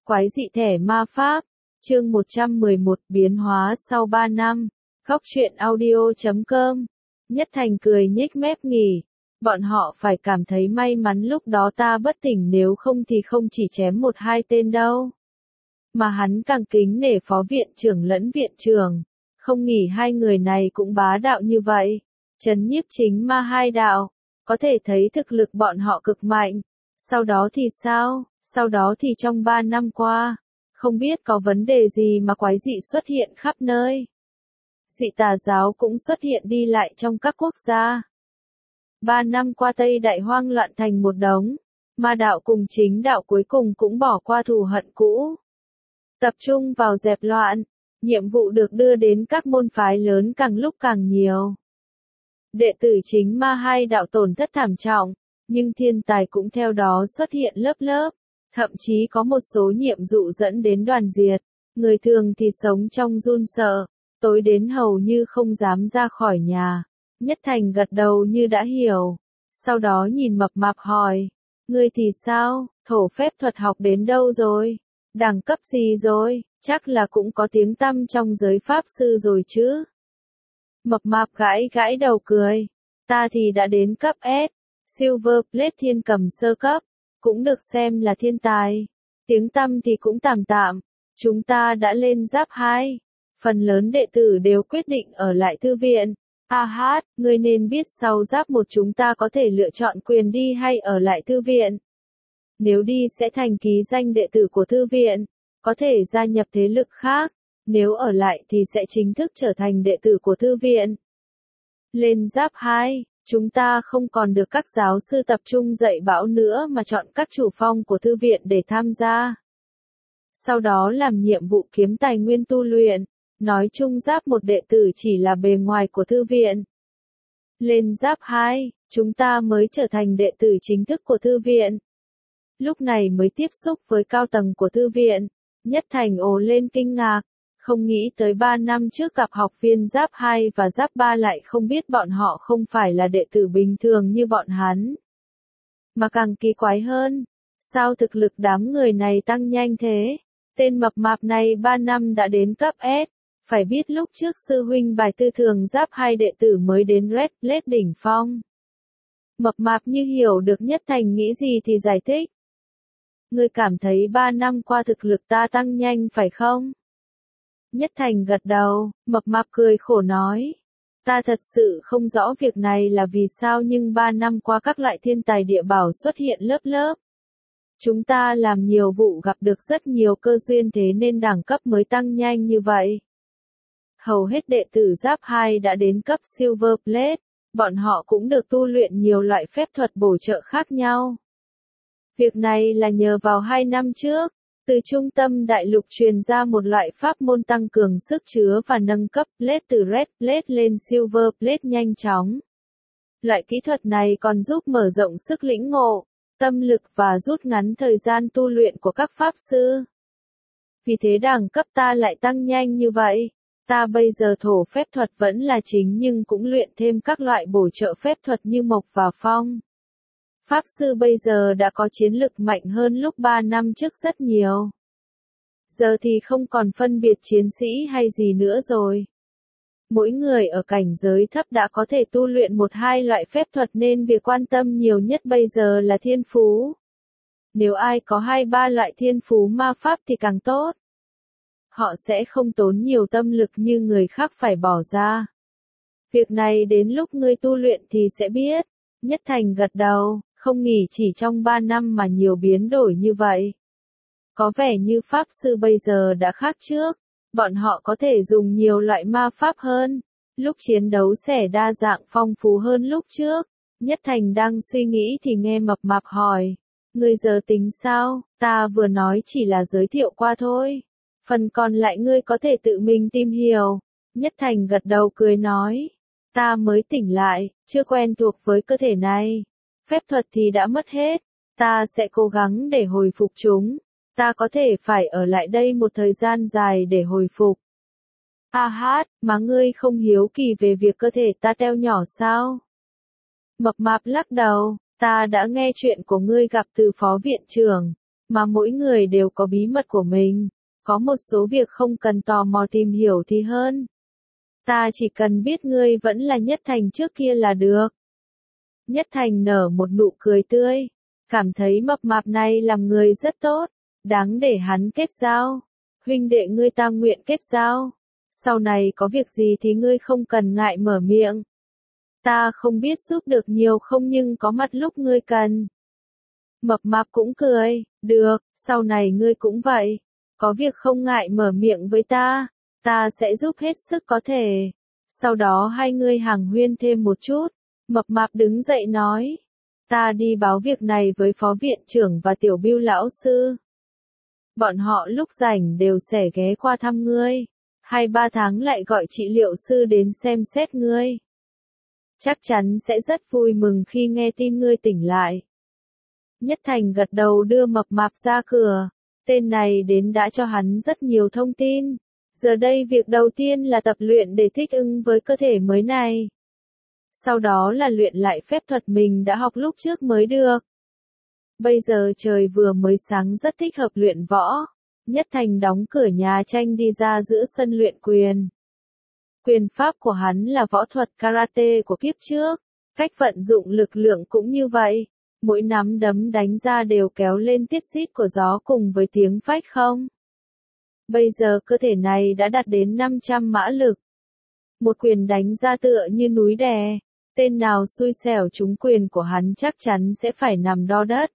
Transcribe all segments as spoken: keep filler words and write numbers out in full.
Quái dị thẻ ma pháp, chương một trăm mười một biến hóa sau ba năm, góc truyện audio chấm com. Nhất Thành cười nhếch mép nghỉ, bọn họ phải cảm thấy may mắn lúc đó ta bất tỉnh, nếu không thì không chỉ chém một hai tên đâu. Mà hắn càng kính nể phó viện trưởng lẫn viện trưởng, không nghĩ hai người này cũng bá đạo như vậy. Trấn nhiếp chính ma hai đạo, có thể thấy thực lực bọn họ cực mạnh. Sau đó thì sao? Sau đó thì trong ba năm qua, không biết có vấn đề gì mà quái dị xuất hiện khắp nơi. Dị tà giáo cũng xuất hiện đi lại trong các quốc gia. Ba năm qua Tây Đại hoang loạn thành một đống, ma đạo cùng chính đạo cuối cùng cũng bỏ qua thù hận cũ. Tập trung vào dẹp loạn, nhiệm vụ được đưa đến các môn phái lớn càng lúc càng nhiều. Đệ tử chính ma hai đạo tổn thất thảm trọng, nhưng thiên tài cũng theo đó xuất hiện lớp lớp. Thậm chí có một số nhiệm vụ dẫn đến đoàn diệt, người thường thì sống trong run sợ, tối đến hầu như không dám ra khỏi nhà. Nhất Thành gật đầu như đã hiểu, sau đó nhìn Mập Mạp hỏi, ngươi thì sao, thổ phép thuật học đến đâu rồi, đẳng cấp gì rồi, chắc là cũng có tiếng tăm trong giới pháp sư rồi chứ. Mập Mạp gãi gãi đầu cười, ta thì đã đến cấp S, Silver Plate thiên cầm sơ cấp. Cũng được xem là thiên tài, tiếng tăm thì cũng tạm tạm, chúng ta đã lên giáp hai, phần lớn đệ tử đều quyết định ở lại thư viện. A hát, ngươi nên biết sau giáp một chúng ta có thể lựa chọn quyền đi hay ở lại thư viện. Nếu đi sẽ thành ký danh đệ tử của thư viện, có thể gia nhập thế lực khác, nếu ở lại thì sẽ chính thức trở thành đệ tử của thư viện. Lên giáp hai. Chúng ta không còn được các giáo sư tập trung dạy bảo nữa mà chọn các chủ phong của thư viện để tham gia. Sau đó làm nhiệm vụ kiếm tài nguyên tu luyện, nói chung giáp một đệ tử chỉ là bề ngoài của thư viện. Lên giáp hai, chúng ta mới trở thành đệ tử chính thức của thư viện. Lúc này mới tiếp xúc với cao tầng của thư viện, Nhất Thành ồ lên kinh ngạc. Không nghĩ tới ba năm trước gặp học viên giáp hai và giáp ba lại không biết bọn họ không phải là đệ tử bình thường như bọn hắn. Mà càng kỳ quái hơn, sao thực lực đám người này tăng nhanh thế? Tên Mập Mạp này ba năm đã đến cấp S, phải biết lúc trước sư huynh bài tư thường giáp hai đệ tử mới đến Red Plate đỉnh phong. Mập Mạp như hiểu được Nhất Thành nghĩ gì thì giải thích. Ngươi cảm thấy ba năm qua thực lực ta tăng nhanh phải không? Nhất Thành gật đầu, Mập Mạp cười khổ nói. Ta thật sự không rõ việc này là vì sao, nhưng ba năm qua các loại thiên tài địa bảo xuất hiện lớp lớp. Chúng ta làm nhiều vụ gặp được rất nhiều cơ duyên, thế nên đẳng cấp mới tăng nhanh như vậy. Hầu hết đệ tử giáp hai đã đến cấp Silver Plate, bọn họ cũng được tu luyện nhiều loại phép thuật bổ trợ khác nhau. Việc này là nhờ vào hai năm trước. Từ trung tâm đại lục truyền ra một loại pháp môn tăng cường sức chứa và nâng cấp Plate từ Red Plate lên Silver Plate nhanh chóng. Loại kỹ thuật này còn giúp mở rộng sức lĩnh ngộ, tâm lực và rút ngắn thời gian tu luyện của các pháp sư. Vì thế đẳng cấp ta lại tăng nhanh như vậy. Ta bây giờ thổ phép thuật vẫn là chính nhưng cũng luyện thêm các loại bổ trợ phép thuật như mộc và phong. Pháp sư bây giờ đã có chiến lực mạnh hơn lúc ba năm trước rất nhiều. Giờ thì không còn phân biệt chiến sĩ hay gì nữa rồi. Mỗi người ở cảnh giới thấp đã có thể tu luyện một hai loại phép thuật nên việc quan tâm nhiều nhất bây giờ là thiên phú. Nếu ai có hai ba loại thiên phú ma pháp thì càng tốt. Họ sẽ không tốn nhiều tâm lực như người khác phải bỏ ra. Việc này đến lúc ngươi tu luyện thì sẽ biết. Nhất Thành gật đầu. Không nghỉ chỉ trong ba năm mà nhiều biến đổi như vậy. Có vẻ như pháp sư bây giờ đã khác trước, bọn họ có thể dùng nhiều loại ma pháp hơn, lúc chiến đấu sẽ đa dạng phong phú hơn lúc trước. Nhất Thành đang suy nghĩ thì nghe Mập Mạp hỏi, ngươi giờ tính sao? Ta vừa nói chỉ là giới thiệu qua thôi, phần còn lại ngươi có thể tự mình tìm hiểu. Nhất Thành gật đầu cười nói, ta mới tỉnh lại, chưa quen thuộc với cơ thể này. Phép thuật thì đã mất hết, ta sẽ cố gắng để hồi phục chúng, ta có thể phải ở lại đây một thời gian dài để hồi phục. A hát, mà ngươi không hiếu kỳ về việc cơ thể ta teo nhỏ sao? Mập Mạp lắc đầu, ta đã nghe chuyện của ngươi gặp từ phó viện trưởng, mà mỗi người đều có bí mật của mình, có một số việc không cần tò mò tìm hiểu thì hơn. Ta chỉ cần biết ngươi vẫn là Nhất Thành trước kia là được. Nhất Thành nở một nụ cười tươi, cảm thấy mập mạp này làm người rất tốt, đáng để hắn kết giao. Huynh đệ ngươi ta nguyện kết giao. Sau này có việc gì thì ngươi không cần ngại mở miệng. Ta không biết giúp được nhiều không nhưng có mặt lúc ngươi cần. Mập mạp cũng cười, được, sau này ngươi cũng vậy. Có việc không ngại mở miệng với ta, ta sẽ giúp hết sức có thể. Sau đó hai người hàn huyên thêm một chút, mập mạp đứng dậy nói. Ta đi báo việc này với phó viện trưởng và tiểu bưu lão sư. Bọn họ lúc rảnh đều sẽ ghé qua thăm ngươi. Hai ba tháng lại gọi trị liệu sư đến xem xét ngươi. Chắc chắn sẽ rất vui mừng khi nghe tin ngươi tỉnh lại. Nhất Thành gật đầu đưa mập mạp ra cửa. Tên này đến đã cho hắn rất nhiều thông tin. Giờ đây việc đầu tiên là tập luyện để thích ứng với cơ thể mới này. Sau đó là luyện lại phép thuật mình đã học lúc trước mới được. Bây giờ trời vừa mới sáng rất thích hợp luyện võ. Nhất Thành đóng cửa nhà tranh đi ra giữa sân luyện quyền. Quyền pháp của hắn là võ thuật karate của kiếp trước. Cách vận dụng lực lượng cũng như vậy. Mỗi nắm đấm đánh ra đều kéo lên tiết rít của gió cùng với tiếng phách không. Bây giờ cơ thể này đã đạt đến năm trăm mã lực. Một quyền đánh ra tựa như núi đè. Tên nào xui xẻo trúng quyền của hắn chắc chắn sẽ phải nằm đo đất.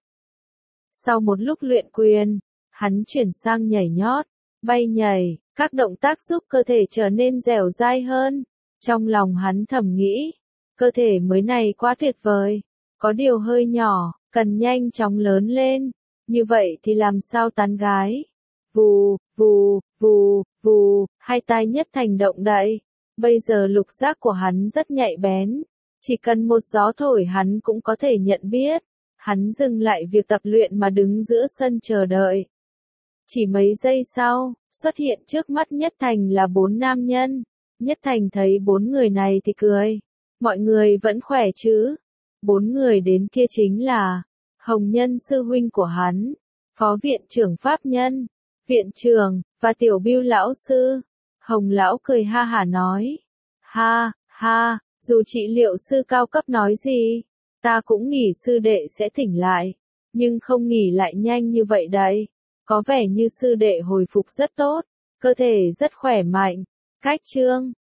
Sau một lúc luyện quyền, hắn chuyển sang nhảy nhót, bay nhảy, các động tác giúp cơ thể trở nên dẻo dai hơn. Trong lòng hắn thầm nghĩ, cơ thể mới này quá tuyệt vời, có điều hơi nhỏ, cần nhanh chóng lớn lên, như vậy thì làm sao tán gái. Vù, vù, vù, vù, hai tai Nhất Thành động đậy. Bây giờ lục giác của hắn rất nhạy bén, chỉ cần một gió thổi hắn cũng có thể nhận biết. Hắn dừng lại việc tập luyện mà đứng giữa sân chờ đợi. Chỉ mấy giây sau, xuất hiện trước mắt Nhất Thành là bốn nam nhân. Nhất Thành thấy bốn người này thì cười. Mọi người vẫn khỏe chứ? Bốn người đến kia chính là Hồng Nhân sư huynh của hắn, phó viện trưởng pháp nhân, viện trưởng, và tiểu bưu lão sư. Hồng lão cười ha hả nói. Ha, ha, dù trị liệu sư cao cấp nói gì, ta cũng nghĩ sư đệ sẽ tỉnh lại, nhưng không nghỉ lại nhanh như vậy đấy. Có vẻ như sư đệ hồi phục rất tốt, cơ thể rất khỏe mạnh. Cách chương